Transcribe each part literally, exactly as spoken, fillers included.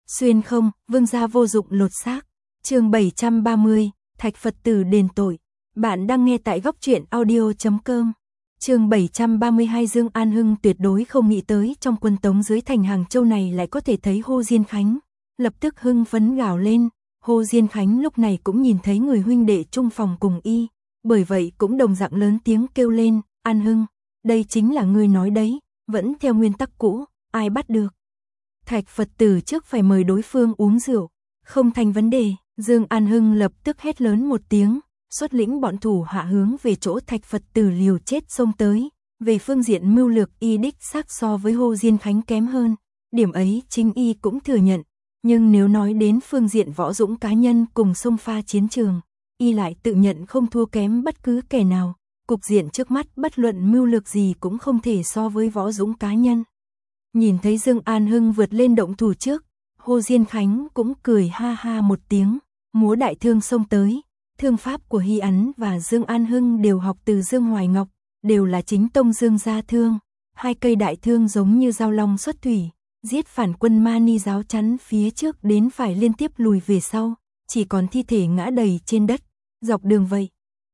Xuyên không, vương gia vô dụng lột xác. Chương bảy trăm ba mươi, Thạch Phật tử đền tội. Bạn đang nghe tại góc truyện audio chấm com. Chương bảy trăm ba mươi hai. Dương An Hưng tuyệt đối không nghĩ tới trong quân Tống dưới thành Hàng Châu này lại có thể thấy Hồ Diên Khánh, lập tức hưng phấn gào lên. Hồ Diên Khánh lúc này cũng nhìn thấy người huynh đệ chung phòng cùng y, bởi vậy cũng đồng dạng lớn tiếng kêu lên, "An Hưng, đây chính là ngươi nói đấy, vẫn theo nguyên tắc cũ, ai bắt được." Thạch Phật tử trước phải mời đối phương uống rượu, không thành vấn đề. Dương An Hưng lập tức hét lớn một tiếng, xuất lĩnh bọn thủ hạ hướng về chỗ Thạch Phật tử liều chết xông tới. Về phương diện mưu lược y đích xác so với Hồ Diên Khánh kém hơn, điểm ấy chính y cũng thừa nhận. Nhưng nếu nói đến phương diện võ dũng cá nhân cùng xông pha chiến trường, y lại tự nhận không thua kém bất cứ kẻ nào. Cục diện trước mắt bất luận mưu lược gì cũng không thể so với võ dũng cá nhân. Nhìn thấy Dương An Hưng vượt lên động thủ trước, Hồ Diên Khánh cũng cười ha ha một tiếng, múa đại thương xông tới. Thương pháp của Hy Ấn và Dương An Hưng đều học từ Dương Hoài Ngọc, đều là chính tông Dương gia thương. Hai cây đại thương giống như dao long xuất thủy, giết phản quân Mani giáo chắn phía trước đến phải liên tiếp lùi về sau, chỉ còn thi thể ngã đầy trên đất. Dọc đường vậy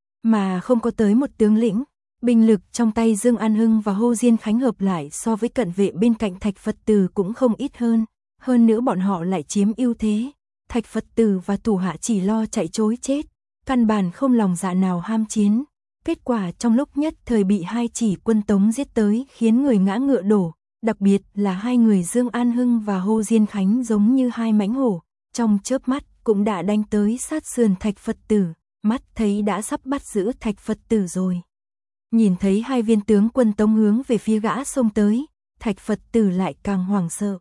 mà không có tới một tướng lĩnh. Binh lực trong tay Dương An Hưng và Hồ Diên Khánh hợp lại so với cận vệ bên cạnh Thạch Phật tử cũng không ít hơn, hơn nữa bọn họ lại chiếm ưu thế. Thạch Phật tử và thủ hạ chỉ lo chạy trối chết, căn bản không lòng dạ nào ham chiến. Kết quả trong lúc nhất thời bị hai chỉ quân Tống giết tới khiến người ngã ngựa đổ, đặc biệt là hai người Dương An Hưng và Hồ Diên Khánh giống như hai mãnh hổ, trong chớp mắt cũng đã đánh tới sát sườn Thạch Phật tử, mắt thấy đã sắp bắt giữ Thạch Phật tử rồi. Nhìn thấy hai viên tướng quân Tống hướng về phía gã xông tới, Thạch Phật tử lại càng hoảng sợ.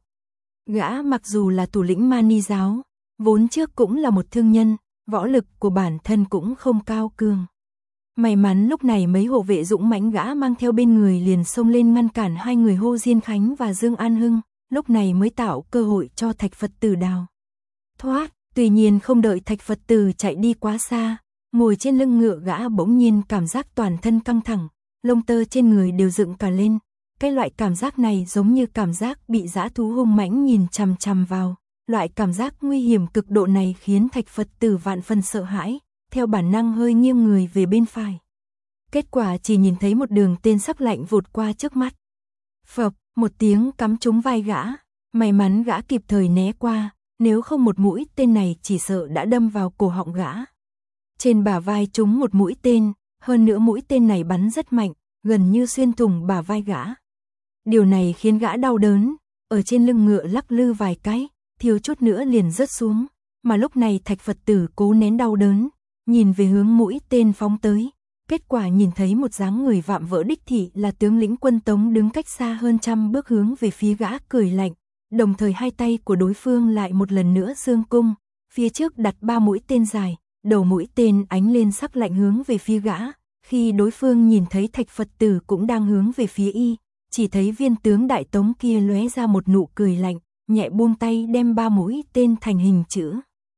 Gã mặc dù là thủ lĩnh Mani giáo, vốn trước cũng là một thương nhân, võ lực của bản thân cũng không cao cường. May mắn lúc này mấy hộ vệ dũng mãnh gã mang theo bên người liền xông lên ngăn cản hai người Hồ Diên Khánh và Dương An Hưng, lúc này mới tạo cơ hội cho Thạch Phật tử đào thoát. Tuy nhiên không đợi Thạch Phật tử chạy đi quá xa, ngồi trên lưng ngựa gã bỗng nhiên cảm giác toàn thân căng thẳng, lông tơ trên người đều dựng cả lên. Cái loại cảm giác này giống như cảm giác bị dã thú hung mãnh nhìn chằm chằm vào. Loại cảm giác nguy hiểm cực độ này khiến Thạch Phật tử vạn phần sợ hãi, theo bản năng hơi nghiêng người về bên phải. Kết quả chỉ nhìn thấy một đường tên sắc lạnh vụt qua trước mắt. Phập, một tiếng cắm trúng vai gã, may mắn gã kịp thời né qua, nếu không một mũi tên này chỉ sợ đã đâm vào cổ họng gã. Trên bả vai trúng một mũi tên, hơn nữa mũi tên này bắn rất mạnh, gần như xuyên thủng bả vai gã. Điều này khiến gã đau đớn, ở trên lưng ngựa lắc lư vài cái, thiếu chút nữa liền rớt xuống, mà lúc này Thạch Phật tử cố nén đau đớn, nhìn về hướng mũi tên phóng tới. Kết quả nhìn thấy một dáng người vạm vỡ đích thị là tướng lĩnh quân Tống đứng cách xa hơn trăm bước hướng về phía gã cười lạnh, đồng thời hai tay của đối phương lại một lần nữa giương cung, phía trước đặt ba mũi tên dài, đầu mũi tên ánh lên sắc lạnh hướng về phía gã. Khi đối phương nhìn thấy Thạch Phật tử cũng đang hướng về phía y, chỉ thấy viên tướng đại Tống kia lóe ra một nụ cười lạnh, nhẹ buông tay đem ba mũi tên thành hình chữ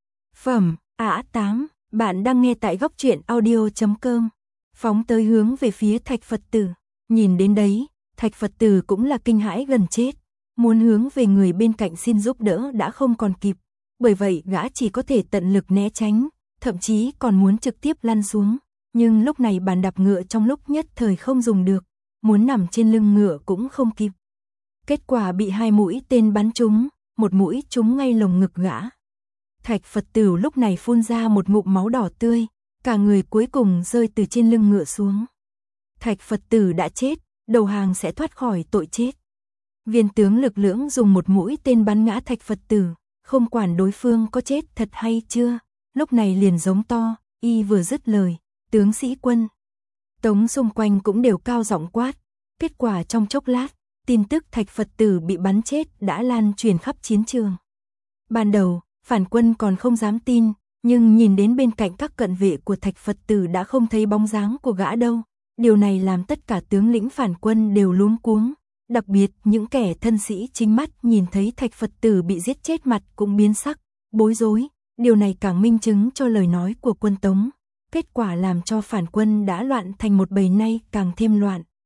phẩm A tám. Bạn đang nghe tại góc truyện audio chấm com. Phóng tới hướng về phía Thạch Phật tử. Nhìn đến đấy, Thạch Phật tử cũng là kinh hãi gần chết, muốn hướng về người bên cạnh xin giúp đỡ đã không còn kịp, bởi vậy gã chỉ có thể tận lực né tránh, thậm chí còn muốn trực tiếp lăn xuống, nhưng lúc này bàn đạp ngựa trong lúc nhất thời không dùng được, muốn nằm trên lưng ngựa cũng không kịp. Kết quả bị hai mũi tên bắn trúng, một mũi trúng ngay lồng ngực gã. Thạch Phật tử lúc này phun ra một ngụm máu đỏ tươi, cả người cuối cùng rơi từ trên lưng ngựa xuống. Thạch Phật tử đã chết, đầu hàng sẽ thoát khỏi tội chết. Viên tướng lực lưỡng dùng một mũi tên bắn ngã Thạch Phật tử, không quản đối phương có chết thật hay chưa, lúc này liền giống to, y vừa dứt lời, tướng sĩ quân Tống xung quanh cũng đều cao giọng quát. Kết quả trong chốc lát, tin tức Thạch Phật tử bị bắn chết đã lan truyền khắp chiến trường. Ban đầu, phản quân còn không dám tin, nhưng nhìn đến bên cạnh các cận vệ của Thạch Phật tử đã không thấy bóng dáng của gã đâu. Điều này làm tất cả tướng lĩnh phản quân đều luống cuống, đặc biệt những kẻ thân sĩ chính mắt nhìn thấy Thạch Phật tử bị giết chết mặt cũng biến sắc, bối rối. Điều này càng minh chứng cho lời nói của quân Tống. Kết quả làm cho phản quân đã loạn thành một bầy nay càng thêm loạn,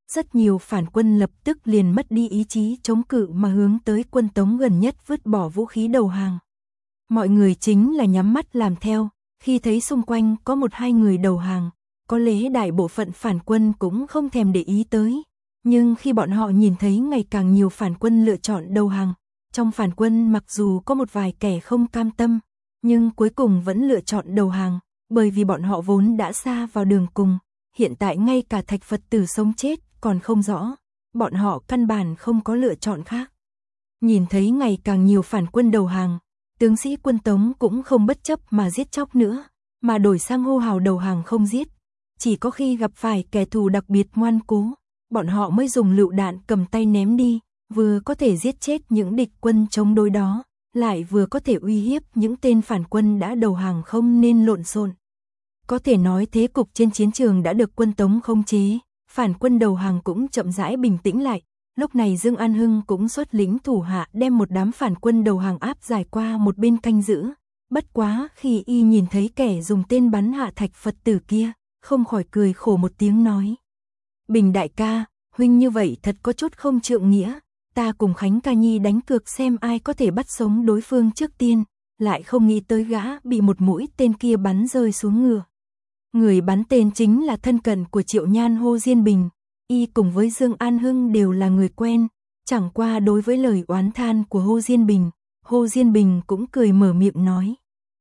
rất nhiều phản quân lập tức liền mất đi ý chí chống cự mà hướng tới quân Tống gần nhất vứt bỏ vũ khí đầu hàng. Mọi người chính là nhắm mắt làm theo, khi thấy xung quanh có một hai người đầu hàng, có lẽ đại bộ phận phản quân cũng không thèm để ý tới. Nhưng khi bọn họ nhìn thấy ngày càng nhiều phản quân lựa chọn đầu hàng, trong phản quân mặc dù có một vài kẻ không cam tâm, nhưng cuối cùng vẫn lựa chọn đầu hàng, bởi vì bọn họ vốn đã xa vào đường cùng, hiện tại ngay cả Thạch Phật Tử sống chết còn không rõ, bọn họ căn bản không có lựa chọn khác. Nhìn thấy ngày càng nhiều phản quân đầu hàng, tướng sĩ quân Tống cũng không bất chấp mà giết chóc nữa, mà đổi sang hô hào đầu hàng không giết, chỉ có khi gặp phải kẻ thù đặc biệt ngoan cố, bọn họ mới dùng lựu đạn cầm tay ném đi, vừa có thể giết chết những địch quân chống đối đó, lại vừa có thể uy hiếp những tên phản quân đã đầu hàng không nên lộn xộn. Có thể nói thế cục trên chiến trường đã được quân Tống khống chế, phản quân đầu hàng cũng chậm rãi bình tĩnh lại. Lúc này Dương An Hưng cũng xuất lĩnh thủ hạ đem một đám phản quân đầu hàng áp giải qua một bên canh giữ. Bất quá khi y nhìn thấy kẻ dùng tên bắn hạ Thạch Phật Tử kia, không khỏi cười khổ một tiếng nói: Bình đại ca, huynh như vậy thật có chút không trượng nghĩa, ta cùng Khánh Ca Nhi đánh cược xem ai có thể bắt sống đối phương trước tiên, lại không nghĩ tới gã bị một mũi tên kia bắn rơi xuống ngựa. Người bắn tên chính là thân cận của Triệu Nhan Hồ Diên Bình, y cùng với Dương An Hưng đều là người quen, chẳng qua đối với lời oán than của Hồ Diên Bình, Hồ Diên Bình cũng cười mở miệng nói: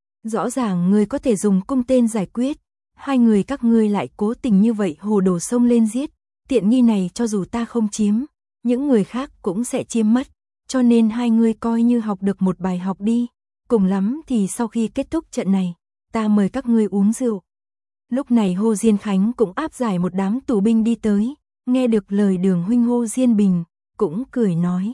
Rõ ràng người có thể dùng cung tên giải quyết, hai người các ngươi lại cố tình như vậy hồ đồ xông lên giết, tiện nghi này cho dù ta không chiếm, những người khác cũng sẽ chiếm mất, cho nên hai người coi như học được một bài học đi, cùng lắm thì sau khi kết thúc trận này, ta mời các ngươi uống rượu. Lúc này Hồ Diên Khánh cũng áp giải một đám tù binh đi tới, nghe được lời Đường huynh Hồ Diên Bình, cũng cười nói: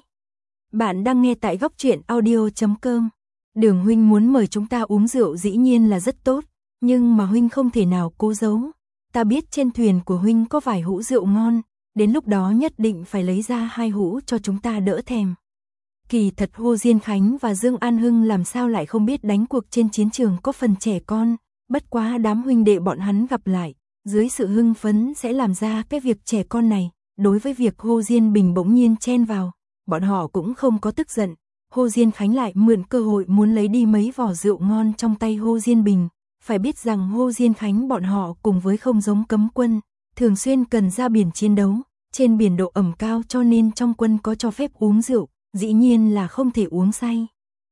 Bạn đang nghe tại góc truyện audio chấm com. Đường huynh muốn mời chúng ta uống rượu dĩ nhiên là rất tốt, nhưng mà huynh không thể nào cố giấu. Ta biết trên thuyền của huynh có vài hũ rượu ngon, đến lúc đó nhất định phải lấy ra hai hũ cho chúng ta đỡ thèm. Kỳ thật Hồ Diên Khánh và Dương An Hưng làm sao lại không biết đánh cuộc trên chiến trường có phần trẻ con, bất quá đám huynh đệ bọn hắn gặp lại, dưới sự hưng phấn sẽ làm ra cái việc trẻ con này. Đối với việc Hồ Diên Bình bỗng nhiên chen vào, bọn họ cũng không có tức giận. Hồ Diên Khánh lại mượn cơ hội muốn lấy đi mấy vỏ rượu ngon trong tay Hồ Diên Bình. Phải biết rằng Hồ Diên Khánh bọn họ cùng với không giống cấm quân, thường xuyên cần ra biển chiến đấu, trên biển độ ẩm cao cho nên trong quân có cho phép uống rượu, dĩ nhiên là không thể uống say.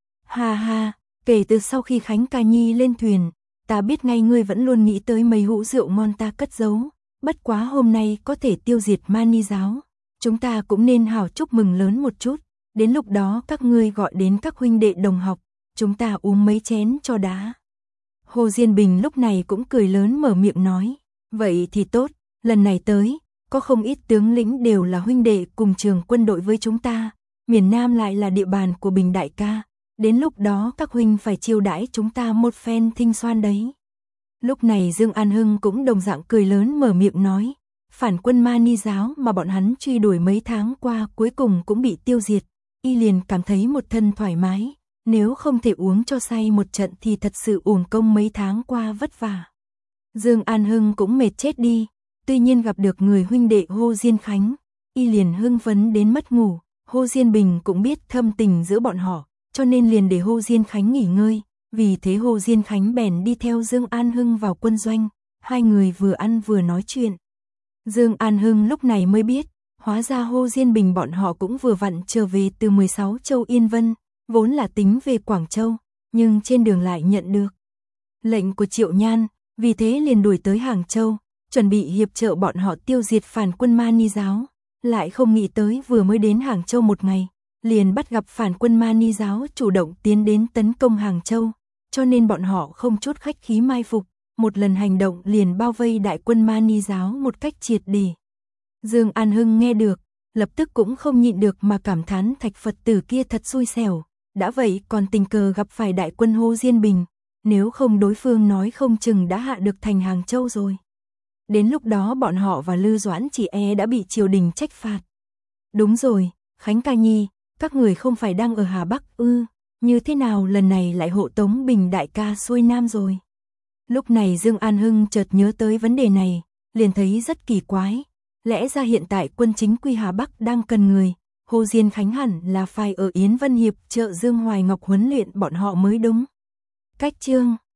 Ha ha, kể từ sau khi Khánh Ca Nhi lên thuyền, ta biết ngay ngươi vẫn luôn nghĩ tới mấy hũ rượu ngon ta cất giấu, bất quá hôm nay có thể tiêu diệt Mani giáo, chúng ta cũng nên hào chúc mừng lớn một chút, đến lúc đó các ngươi gọi đến các huynh đệ đồng học, chúng ta uống mấy chén cho đã. Hồ Diên Bình lúc này cũng cười lớn mở miệng nói: Vậy thì tốt, lần này tới, có không ít tướng lĩnh đều là huynh đệ cùng trường quân đội với chúng ta, miền Nam lại là địa bàn của Bình đại ca, đến lúc đó các huynh phải chiêu đãi chúng ta một phen thinh xoan đấy. Lúc này Dương An Hưng cũng đồng dạng cười lớn mở miệng nói: Phản quân Mani giáo mà bọn hắn truy đuổi mấy tháng qua cuối cùng cũng bị tiêu diệt, y liền cảm thấy một thân thoải mái. Nếu không thể uống cho say một trận thì thật sự uổng công mấy tháng qua vất vả. Dương An Hưng cũng mệt chết đi, tuy nhiên gặp được người huynh đệ Hồ Diên Khánh, y liền hưng phấn đến mất ngủ. Hồ Diên Bình cũng biết thâm tình giữa bọn họ, cho nên liền để Hồ Diên Khánh nghỉ ngơi, vì thế Hồ Diên Khánh bèn đi theo Dương An Hưng vào quân doanh, hai người vừa ăn vừa nói chuyện. Dương An Hưng lúc này mới biết, hóa ra Hồ Diên Bình bọn họ cũng vừa vặn trở về từ mười sáu châu Yên Vân, vốn là tính về Quảng Châu, nhưng trên đường lại nhận được lệnh của Triệu Nhan, vì thế liền đuổi tới Hàng Châu, chuẩn bị hiệp trợ bọn họ tiêu diệt phản quân Mani giáo, lại không nghĩ tới vừa mới đến Hàng Châu một ngày, liền bắt gặp phản quân Mani giáo chủ động tiến đến tấn công Hàng Châu, cho nên bọn họ không chút khách khí mai phục, một lần hành động liền bao vây đại quân Mani giáo một cách triệt để. Dương An Hưng nghe được, lập tức cũng không nhịn được mà cảm thán Thạch Phật Tử kia thật xui xẻo, đã vậy còn tình cờ gặp phải đại quân Hồ Diên Bình, nếu không đối phương nói không chừng đã hạ được thành Hàng Châu rồi. Đến lúc đó bọn họ và Lư Doãn chỉ e đã bị triều đình trách phạt. Đúng rồi, Khánh Ca Nhi, các người không phải đang ở Hà Bắc ư, như thế nào lần này lại hộ tống Bình đại ca xuôi Nam rồi? Lúc này Dương An Hưng chợt nhớ tới vấn đề này, liền thấy rất kỳ quái. Lẽ ra hiện tại quân chính quy Hà Bắc đang cần người, Hồ Diên Khánh hẳn là phải ở Yến Vân Hiệp chợ Dương Hoài Ngọc huấn luyện bọn họ mới đúng. Cách chương